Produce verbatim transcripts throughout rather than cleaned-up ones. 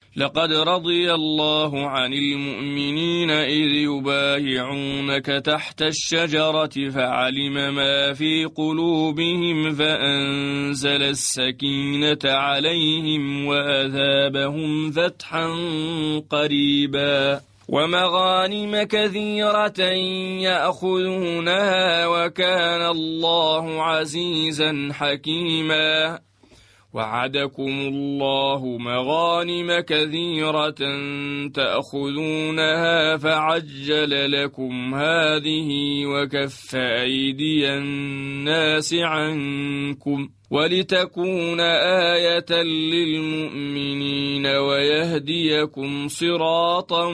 لقد رضي الله عن المؤمنين إذ يبايعونك تحت الشجرة فعلم ما في قلوبهم فأنزل السكينة عليهم وأثابهم فتحا قريبا ومغانم كثيرة يأخذونها وكان الله عزيزا حكيما وعدكم الله مغانم كثيرة تأخذونها فعجل لكم هذه وكف أيدي الناس عنكم ولتكون آية للمؤمنين ويهديكم صراطا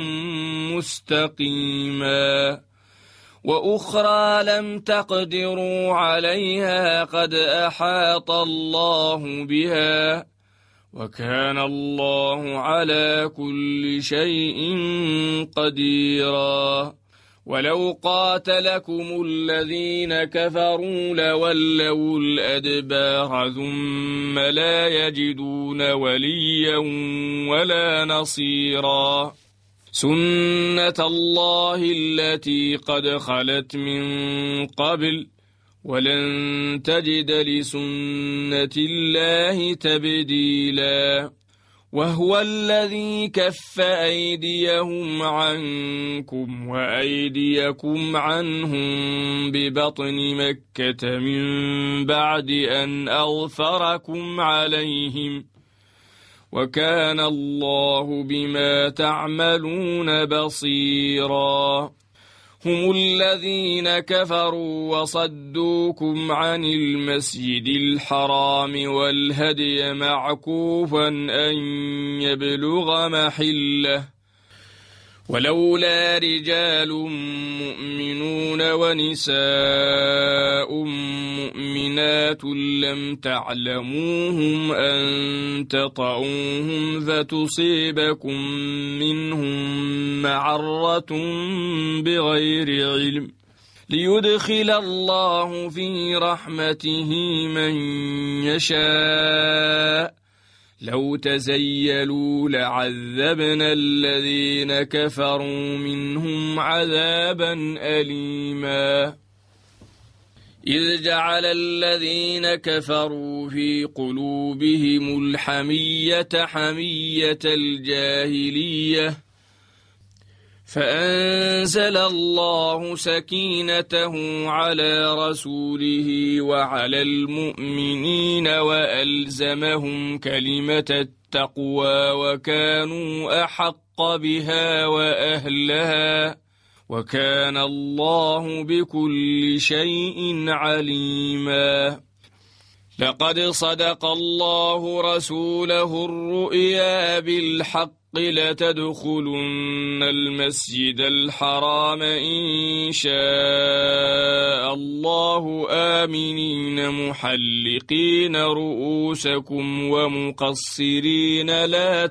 مستقيما وأخرى لم تقدروا عليها قد أحاط الله بها وكان الله على كل شيء قديرا ولو قاتلكم الذين كفروا لولوا الأدبار ثم لا يجدون وليا ولا نصيرا سنة الله التي قد خلت من قبل ولن تجد لسنة الله تبديلا وهو الذي كف أيديهم عنكم وأيديكم عنهم ببطن مكة من بعد أن أظفركم عليهم وكان الله بما تعملون بصيرا هم الذين كفروا وصدوكم عن المسجد الحرام والهدي معكوفا أن يبلغ محله ولولا رجال مؤمنون ونساء مؤمنات لم تعلموهم أن تطعوهم فتصيبكم منهم معرة بغير علم ليدخل الله في رحمته من يشاء لو تزيلوا لعذبنا الذين كفروا منهم عذابا أليما إذ جعل الذين كفروا في قلوبهم الحمية حمية الجاهلية فأنزل الله سكينته على رسوله وعلى المؤمنين وألزمهم كلمة التقوى وكانوا أحق بها وأهلها وكان الله بكل شيء عليما لقد صدق الله رسوله الرؤيا بالحق لتدخلن المسجد الحرام إن شاء الله آمنين محلقين رؤوسكم ومقصرين لا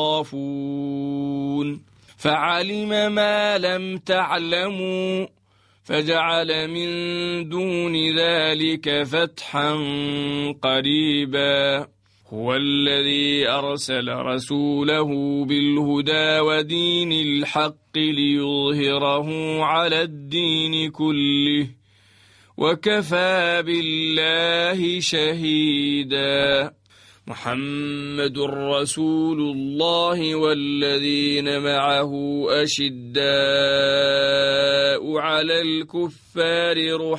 تخافون فعلم ما لم تعلموا فجعل من دون ذلك فتحا قريبا هو الذي أرسل رسوله بالهدى ودين الحق ليظهره على الدين كله وكفى بالله شهيدا محمد رسول الله والذين معه أشداء على الكفار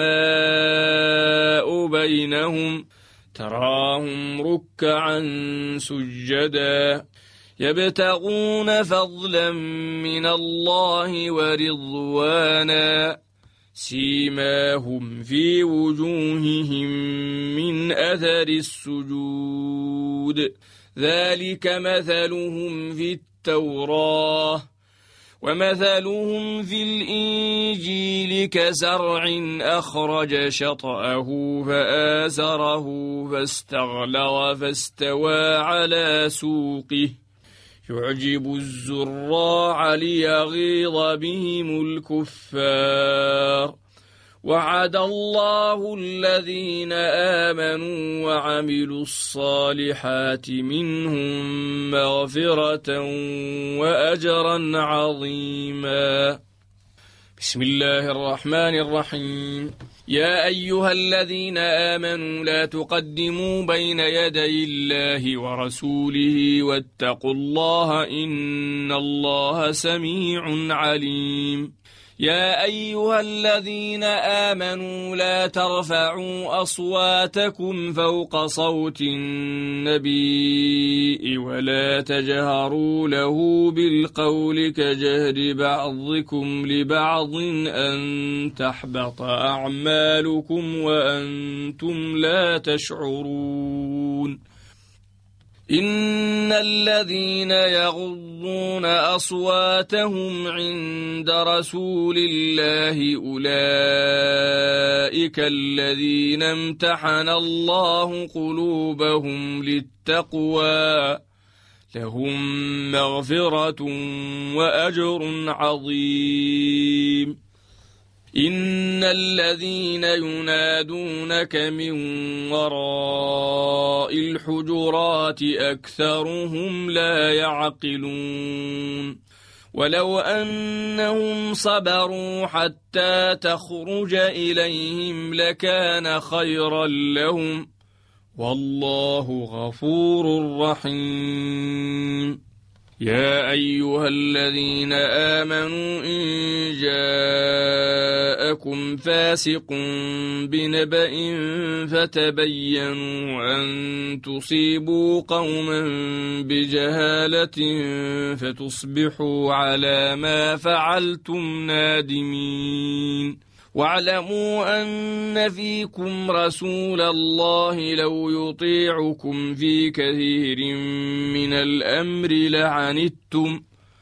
رحماء بينهم تراهم ركعا سجدا يبتغون فضلا من الله ورضوانا سيماهم في وجوههم من أثر السجود ذلك مثلهم في التوراة ومثلهم في الإنجيل كزرع أخرج شطأه فآزره فاستغلظ فاستوى على سوقه يعجب الزراع ليغيظ بهم الكفار وعد الله الذين آمنوا وعملوا الصالحات منهم مغفرة وأجرا عظيما. بسم الله الرحمن الرحيم. يا أيها الذين آمنوا لا تقدموا بين يدي الله ورسوله واتقوا الله إن الله سميع عليم. يا أيها الذين آمنوا لا ترفعوا أصواتكم فوق صوت النبي ولا تجهروا له بالقول كجهر بعضكم لبعض أن تحبط أعمالكم وأنتم لا تشعرون. إن الذين يغضون أصواتهم عند رسول الله أولئك الذين امتحن الله قلوبهم للتقوى لهم مغفرة وأجر عظيم. إن الذين ينادونك من وراء الحجرات أكثرهم لا يعقلون. ولو أنهم صبروا حتى تخرج إليهم لكان خيرا لهم والله غفور رحيم. يا أيها الذين آمنوا إن جاءكم فاسق بنبأ فتبينوا أن تصيبوا قوما بجهالة فتصبحوا على ما فعلتم نادمين. واعلموا أن فيكم رسول الله لو يطيعكم في كثير من الأمر لعنتم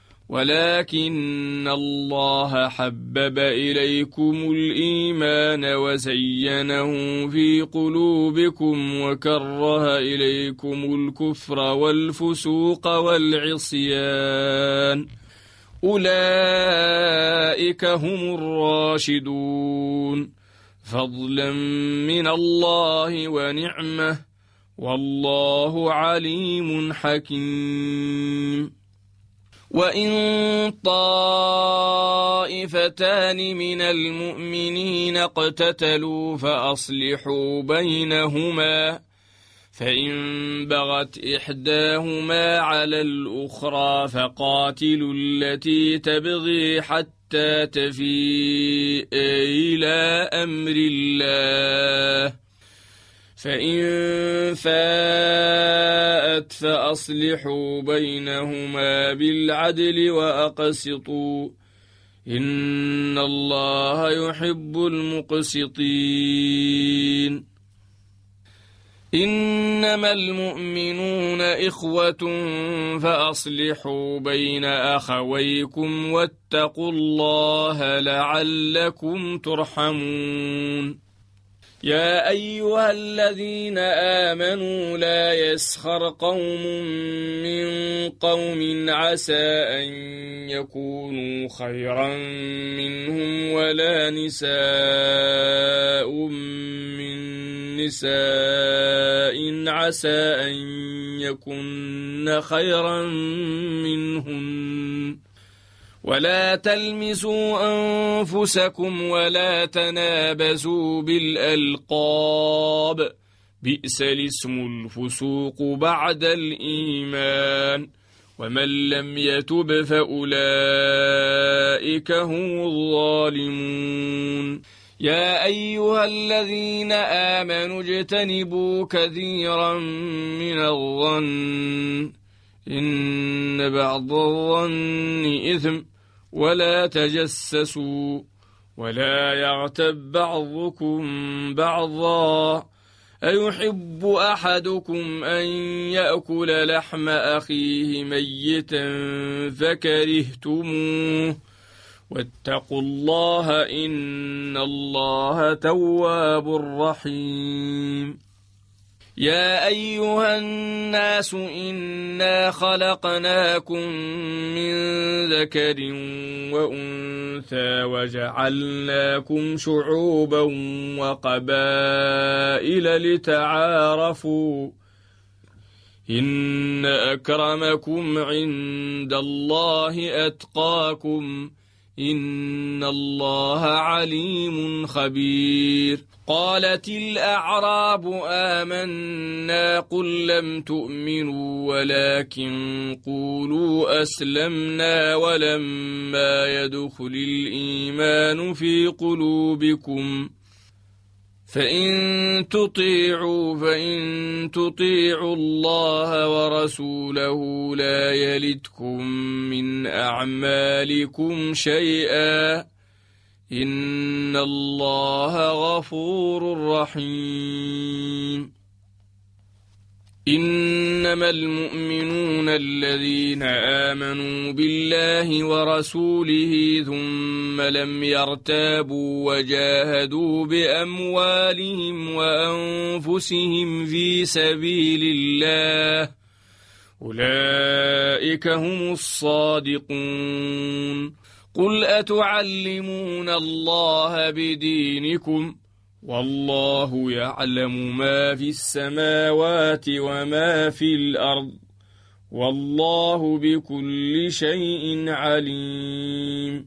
ولكن الله حبب إليكم الإيمان وزينه في قلوبكم وكره إليكم الكفر والفسوق والعصيان أولئك هم الراشدون فضلا من الله ونعمة والله عليم حكيم. وإن طائفتان من المؤمنين اقتتلوا فأصلحوا بينهما فإن بغت إحداهما على الأخرى فقاتلوا التي تبغي حتى تفيء إلى أمر الله فإن فاءت فأصلحوا بينهما بالعدل وأقسطوا إن الله يحب المقسطين. إنما المؤمنون إخوة فأصلحوا بين أخويكم واتقوا الله لعلكم ترحمون. يا أيها الذين آمنوا لا يسخر قوم من قوم عسى أن يكونوا خيرا منهم ولا نساء من نساء عسى أن يكن خيرا منهن ولا تلمسوا أنفسكم ولا تنابزوا بالألقاب بئس الاسم الفسوق بعد الإيمان ومن لم يتب فأولئك هم الظالمون. يا أيها الذين آمنوا اجتنبوا كثيرا من الظن إن بعض الظن إثم ولا تجسسوا ولا يغتب بعضكم بعضا أيحب أحدكم أن يأكل لحم أخيه ميتا فكرهتموه واتقوا الله إن الله تواب رحيم. يا أيها الناس إنا خلقناكم من ذكر وأنثى وجعلناكم شعوبا وقبائل لتعارفوا إن أكرمكم عند الله أتقاكم إن الله عليم خبير. قالت الأعراب آمنا قل لم تؤمنوا ولكن قولوا أسلمنا ولما يدخل الإيمان في قلوبكم فإن تطيعوا فإن تطيعوا الله ورسوله لا يلتكم من أعمالكم شيئا إن الله غفور رحيم. إنما المؤمنون الذين آمنوا بالله ورسوله ثم لم يرتابوا وجاهدوا بأموالهم وأنفسهم في سبيل الله أولئك هم الصادقون. قل أتعلمون الله بدينكم والله يعلم ما في السماوات وما في الأرض والله بكل شيء عليم.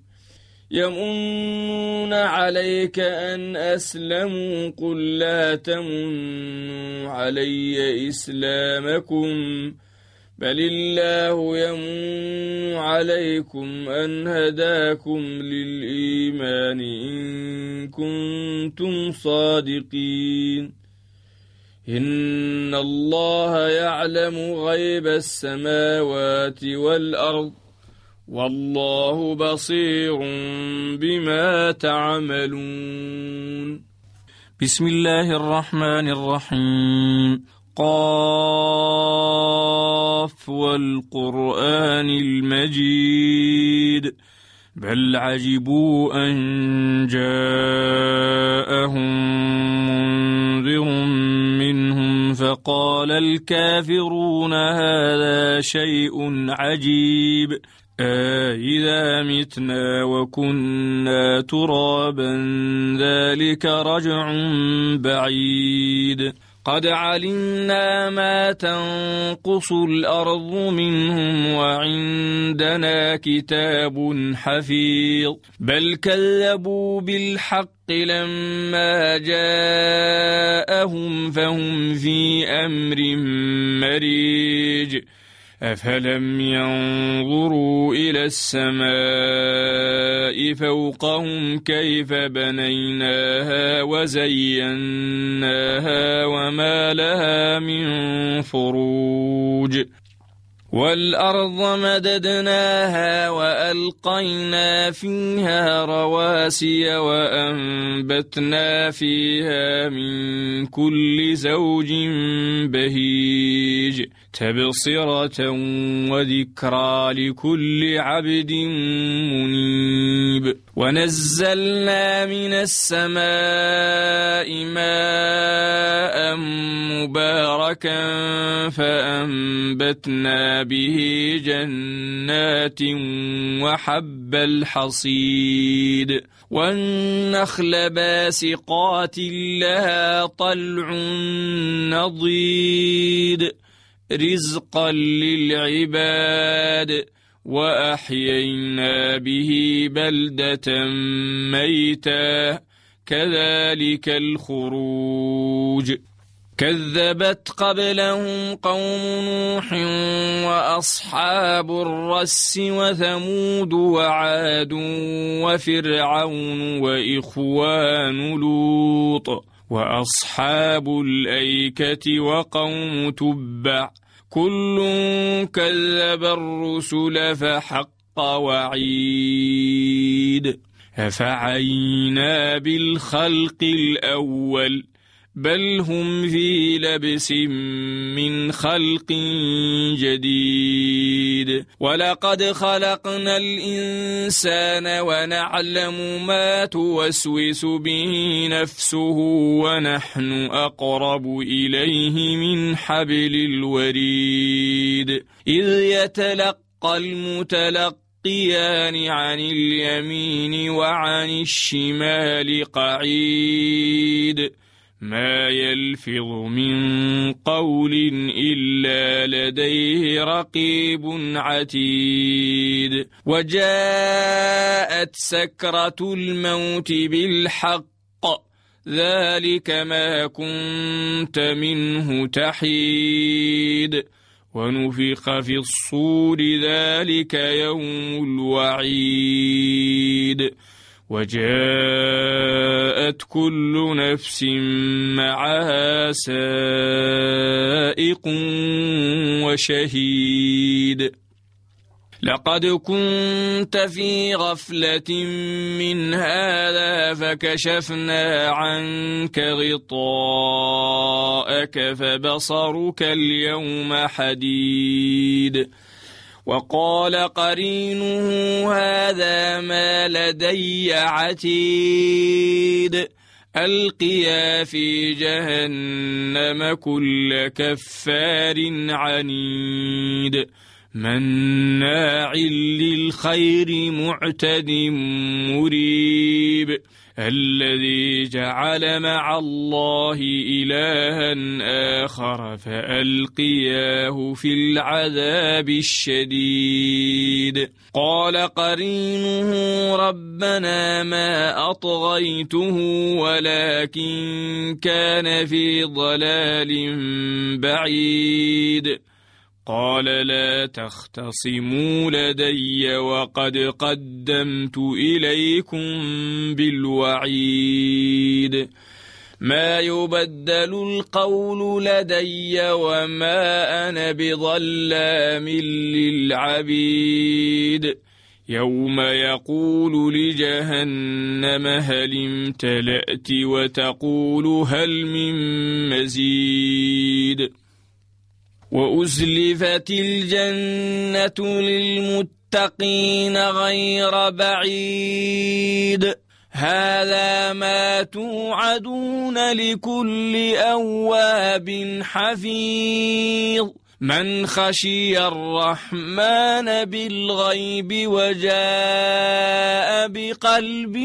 يمنون عليك أن أسلموا قل لا تمنوا علي إسلامكم بل الله يمن عليكم أن هداكم للإيمان إن كنتم صادقين. إن الله يعلم غيب السماوات والأرض والله بصير بما تعملون. بسم الله الرحمن الرحيم. قاف والقرآن المجيد بل عجبوا أن جاءهم منذر منهم فقال الكافرون هذا شيء عجيب أإذا متنا وكنا ترابا ذلك رجع بعيد. قد علمنا ما تنقص الأرض منهم وعندنا كتاب حفيظ بل كذبوا بالحق لما جاءهم فهم في أمر مريج. أفلم ينظروا إلى السماء فوقهم كيف بنيناها وزيناها وما لها من فروج والأرض مددناها وألقينا فيها رواسي وأنبتنا فيها من كل زوج بهيج تبصرة وذكرى لكل عبد منيب. ونزلنا من السماء ماء مباركا فأنبتنا به جنات وحب الحصيد والنخل باسقات لها طلع نضيد رزقا للعباد وأحيينا به بلدة ميتا كذلك الخروج. كذبت قبلهم قوم نوح وأصحاب الرس وثمود وعاد وفرعون وإخوان لوط وأصحاب الأيكة وقوم تبع كل كذب الرسل فحق وعيد. أفعينا بالخلق الأول بل هم في لبس من خلق جديد ولقد خلقنا الإنسان ونعلم ما توسوس به نفسه ونحن أقرب إليه من حبل الوريد إذ يتلقى المتلقيان عن اليمين وعن الشمال قعيد ما يلفظ من قول إلا لديه رقيب عتيد وجاءت سكرة الموت بالحق ذلك ما كنت منه تحيد ونفخ في الصور ذلك يوم الوعيد وجاءت كل نفس معها سائق وشهيد لقد كنت في غفلة من هذا فكشفنا عنك غطاءك فبصرك اليوم حديد وقال قرينه هذا ما لدي عتيد ألقيا في جهنم كل كفار عنيد مناع للخير معتد مريب الذي جعل مع الله إلها آخر فألقياه في العذاب الشديد قال قرينه ربنا ما أطغيته ولكن كان في ضلال بعيد قال لا تختصموا لدي وقد قدمت إليكم بالوعيد ما يبدل القول لدي وما أنا بظلام للعبيد يوم يقول لجهنم هل امتلأت وتقول هل من مزيد وأزلفت الجنة للمتقين غير بعيد هذا ما توعدون لكل أواب حفيظ من خشي الرحمن بالغيب وجاء بقلب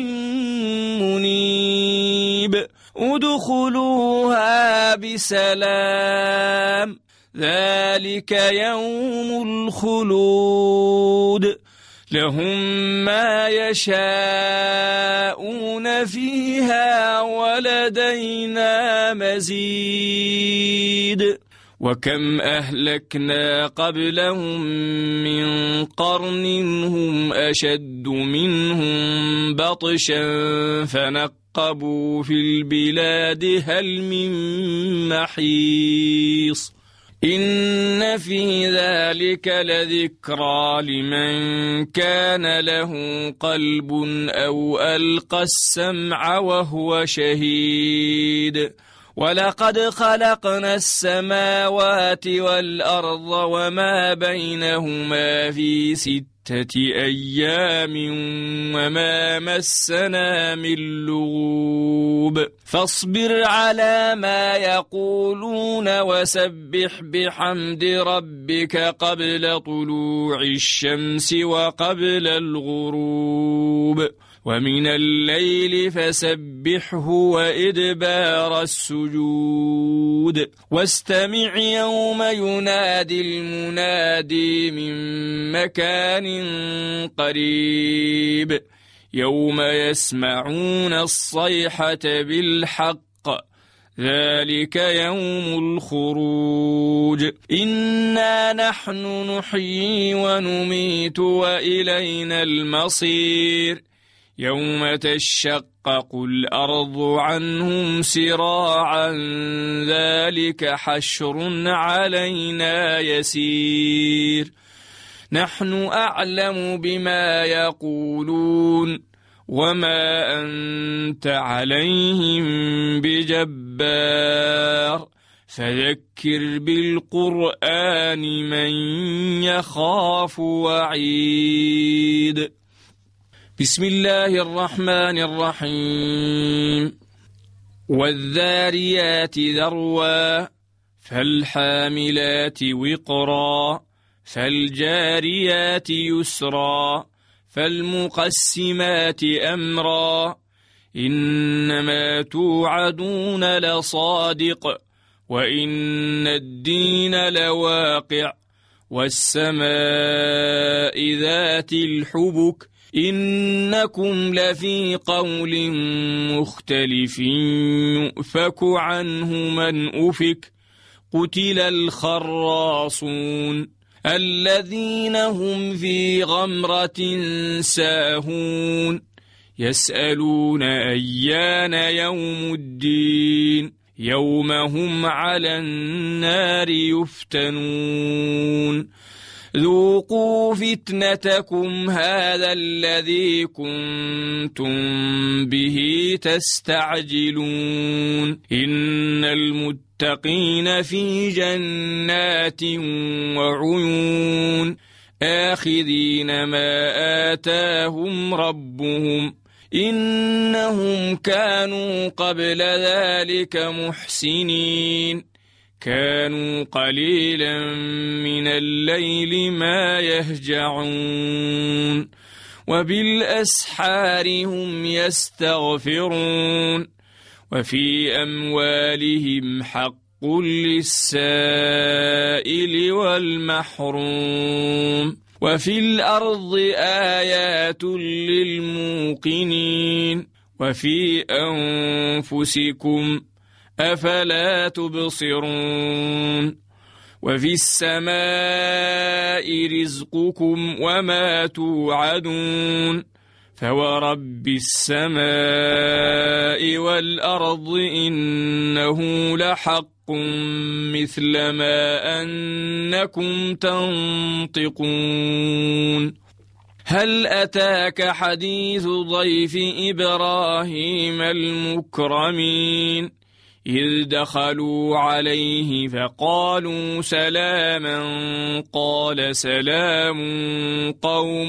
منيب ادخلوها بسلام ذلك يوم الخلود لهم ما يشاءون فيها ولدينا مزيد وكم أهلكنا قبلهم من قرن هم أشد منهم بطشا فنقبوا في البلاد هل من محيص إن في ذلك لذكرى لمن كان له قلب أو ألقى السمع وهو شهيد ولقد خلقنا السماوات والأرض وما بينهما في ستة أيام وما مسنا من لغوب فاصبر على ما يقولون وسبح بحمد ربك قبل طلوع الشمس وقبل الغروب ومن الليل فسبحه وإدبار السجود واستمع يوم ينادي المنادي من مكان قريب يوم يسمعون الصيحة بالحق ذلك يوم الخروج إنا نحن نحيي ونميت وإلينا المصير يوم تشقق الأرض عنهم سراعا ذلك حشر علينا يسير نحن أعلم بما يقولون وما أنت عليهم بجبار فذكر بالقرآن من يخاف وعيد. بسم الله الرحمن الرحيم. والذاريات ذروا فالحاملات وقرا فالجاريات يسرا فالمقسمات أمرا إنما توعدون لصادق وإن الدين لواقع والسماء ذات الحبك إنكم لفي قول مختلف يؤفك عنه من أفك قتل الخراصون الذين هم في غمرة ساهون يسألون أيان يوم الدين يوم هم على النار يفتنون ذوقوا فتنتكم هذا الذي كنتم به تستعجلون إن المتقين في جنات وعيون آخذين ما آتاهم ربهم إنهم كانوا قبل ذلك محسنين كانوا قليلا من الليل ما يهجعون وبالأسحار هم يستغفرون وفي أموالهم حق للسائل والمحروم وفي الأرض آيات للموقنين وفي أنفسكم أفلا تبصرون وفي السماء رزقكم وما توعدون فورب السماء والأرض إنه لحق مثل ما أنكم تنطقون هل أتاك حديث ضيف إبراهيم المكرمين إذ دخلوا عليه فقالوا سلاما قال سلام قوم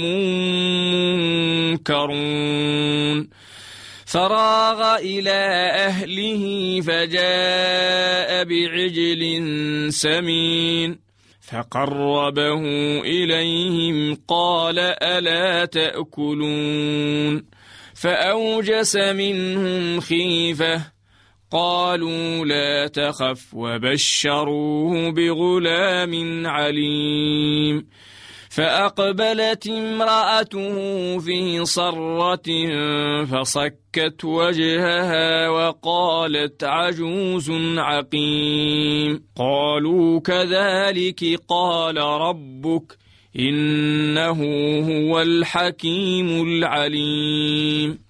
منكرون فراغ إلى أهله فجاء بعجل سمين فقربه إليهم قال ألا تأكلون فأوجس منهم خيفة قالوا لا تخف وبشروه بغلام عليم فأقبلت امرأته في صرة فصكت وجهها وقالت عجوز عقيم قالوا كذلك قال ربك إنه هو الحكيم العليم